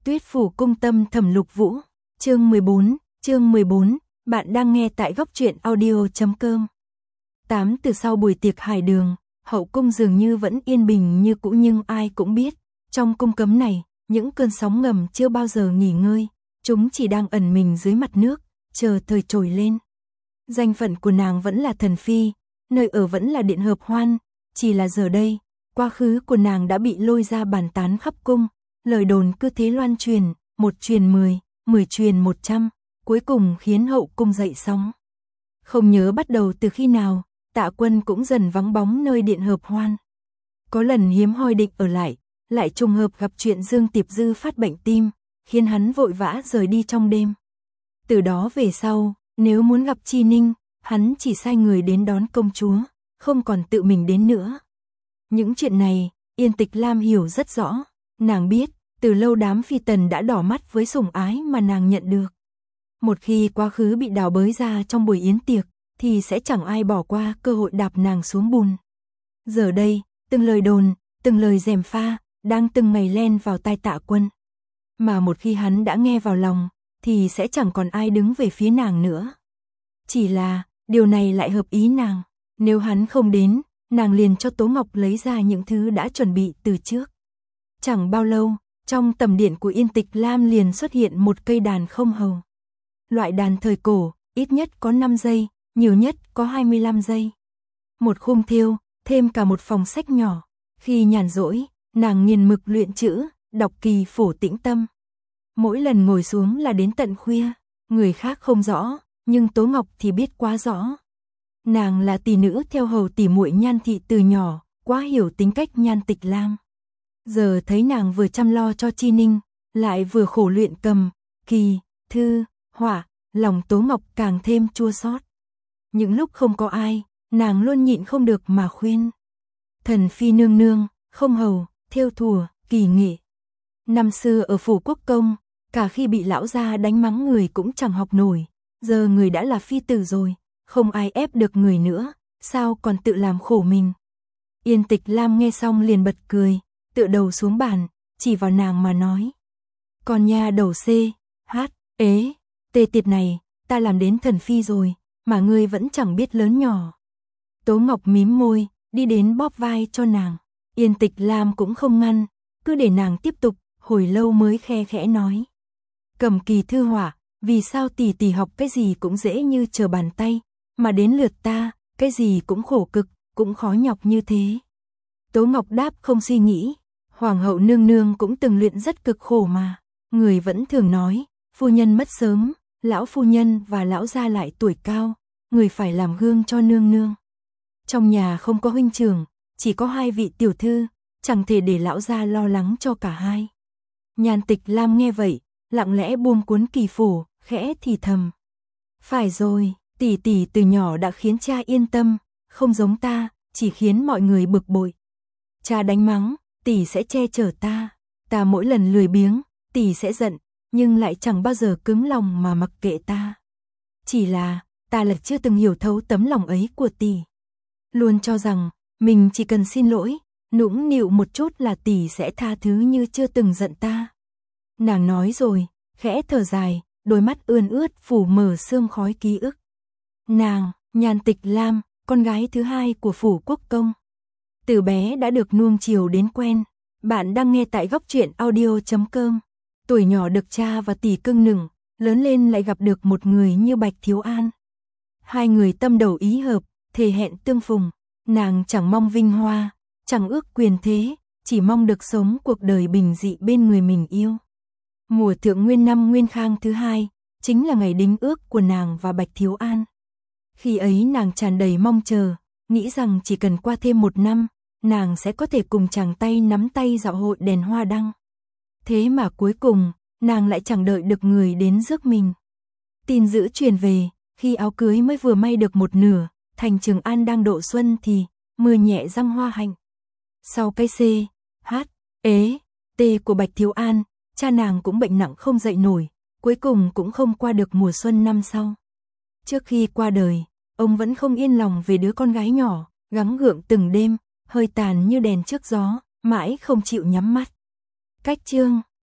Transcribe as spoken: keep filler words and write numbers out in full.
Tuyết phủ cung tâm thẩm lục vũ, chương mười bốn, chương mười bốn, bạn đang nghe tại góc truyện audio chấm com. Tám từ sau buổi tiệc hải đường, hậu cung dường như vẫn yên bình như cũ, nhưng ai cũng biết, trong cung cấm này, những cơn sóng ngầm chưa bao giờ nghỉ ngơi, chúng chỉ đang ẩn mình dưới mặt nước, chờ thời trồi lên. Danh phận của nàng vẫn là thần phi, nơi ở vẫn là điện hợp hoan, chỉ là giờ đây, quá khứ của nàng đã bị lôi ra bàn tán khắp cung, lời đồn cứ thế loan truyền, một truyền mười, mười truyền một trăm, cuối cùng khiến hậu cung dậy sóng. Không nhớ bắt đầu từ khi nào, Tạ Quân cũng dần vắng bóng nơi điện hợp hoan. Có lần hiếm hoi định ở lại, lại trùng hợp gặp chuyện Dương Tiệp Dư phát bệnh tim, khiến hắn vội vã rời đi trong đêm. Từ đó về sau, nếu muốn gặp Chi Ninh, hắn chỉ sai người đến đón công chúa, không còn tự mình đến nữa. Những chuyện này, Yên Tịch Lam hiểu rất rõ, nàng biết, từ lâu đám phi tần đã đỏ mắt với sủng ái mà nàng nhận được. Một khi quá khứ bị đào bới ra trong buổi yến tiệc, thì sẽ chẳng ai bỏ qua cơ hội đạp nàng xuống bùn. Giờ đây, từng lời đồn, từng lời gièm pha, đang từng ngày len vào tai Tạ Quân. Mà một khi hắn đã nghe vào lòng, thì sẽ chẳng còn ai đứng về phía nàng nữa. Chỉ là, điều này lại hợp ý nàng, nếu hắn không đến, nàng liền cho Tố Ngọc lấy ra những thứ đã chuẩn bị từ trước. Chẳng bao lâu, trong tầm điện của Yên Tịch Lam liền xuất hiện một cây đàn không hầu. Loại đàn thời cổ, ít nhất có năm giây, nhiều nhất có hai mươi lăm giây. Một khung thêu, thêm cả một phòng sách nhỏ. Khi nhàn rỗi, nàng nghiền mực luyện chữ, đọc kỳ phổ tĩnh tâm. Mỗi lần ngồi xuống là đến tận khuya, người khác không rõ, nhưng Tố Ngọc thì biết quá rõ. Nàng là tỷ nữ theo hầu tỷ muội Nhan thị từ nhỏ, quá hiểu tính cách Nhan Tịch Lam. Giờ thấy nàng vừa chăm lo cho Chi Ninh, lại vừa khổ luyện cầm, kỳ, thư, họa, lòng Tố Ngọc càng thêm chua xót. Những lúc không có ai, nàng luôn nhịn không được mà khuyên. Thần phi nương nương, không hầu, thêu thùa, kỳ nghệ. Năm xưa ở phủ quốc công, cả khi bị lão gia đánh mắng người cũng chẳng học nổi. Giờ người đã là phi tử rồi, không ai ép được người nữa, sao còn tự làm khổ mình. Yên Tịch Lam nghe xong liền bật cười, tựa đầu xuống bàn, chỉ vào nàng mà nói. Còn nha đầu C, H, ế, tê tiệt này, ta làm đến thần phi rồi, mà ngươi vẫn chẳng biết lớn nhỏ. Tố Ngọc mím môi, đi đến bóp vai cho nàng. Yên Tịch Lam cũng không ngăn, cứ để nàng tiếp tục, hồi lâu mới khe khẽ nói. Cầm kỳ thư họa, vì sao tỷ tỷ học cái gì cũng dễ như trở bàn tay, mà đến lượt ta, cái gì cũng khổ cực, cũng khó nhọc như thế. Tố Ngọc đáp không suy nghĩ, Hoàng hậu nương nương cũng từng luyện rất cực khổ mà. Người vẫn thường nói, phu nhân mất sớm, lão phu nhân và lão gia lại tuổi cao, người phải làm gương cho nương nương. Trong nhà không có huynh trưởng, chỉ có hai vị tiểu thư, chẳng thể để lão gia lo lắng cho cả hai. Nhan Tịch Lam nghe vậy, lặng lẽ buông cuốn kỳ phổ, khẽ thì thầm. Phải rồi, tỷ tỷ từ nhỏ đã khiến cha yên tâm, không giống ta, chỉ khiến mọi người bực bội. Cha đánh mắng, tỷ sẽ che chở ta, ta mỗi lần lười biếng, tỷ sẽ giận, nhưng lại chẳng bao giờ cứng lòng mà mặc kệ ta. Chỉ là, ta là chưa từng hiểu thấu tấm lòng ấy của tỷ. Luôn cho rằng, mình chỉ cần xin lỗi, nũng nịu một chút là tỷ sẽ tha thứ như chưa từng giận ta. Nàng nói rồi, khẽ thở dài, đôi mắt ươn ướt phủ mờ sương khói ký ức. Nàng, Nhan Tịch Lam, con gái thứ hai của phủ quốc công. Từ bé đã được nuông chiều đến quen. Bạn đang nghe tại góc truyện audio chấm com. Tuổi nhỏ được cha và tỷ cưng nựng, lớn lên lại gặp được một người như Bạch Thiếu An. Hai người tâm đầu ý hợp, thề hẹn tương phùng. Nàng chẳng mong vinh hoa, chẳng ước quyền thế, chỉ mong được sống cuộc đời bình dị bên người mình yêu. Mùa thượng nguyên năm Nguyên Khang thứ hai, chính là ngày đính ước của nàng và Bạch Thiếu An. Khi ấy nàng tràn đầy mong chờ, nghĩ rằng chỉ cần qua thêm một năm, nàng sẽ có thể cùng chàng tay nắm tay dạo hội đèn hoa đăng. Thế mà cuối cùng, nàng lại chẳng đợi được người đến rước mình. Tin dữ truyền về, khi áo cưới mới vừa may được một nửa, thành Trường An đang độ xuân thì mưa nhẹ răng hoa hạnh. Sau cái C, H, ế, T của Bạch Thiếu An, cha nàng cũng bệnh nặng không dậy nổi, cuối cùng cũng không qua được mùa xuân năm sau. Trước khi qua đời, ông vẫn không yên lòng về đứa con gái nhỏ, gắng gượng từng đêm, hơi tàn như đèn trước gió, mãi không chịu nhắm mắt. Cách chương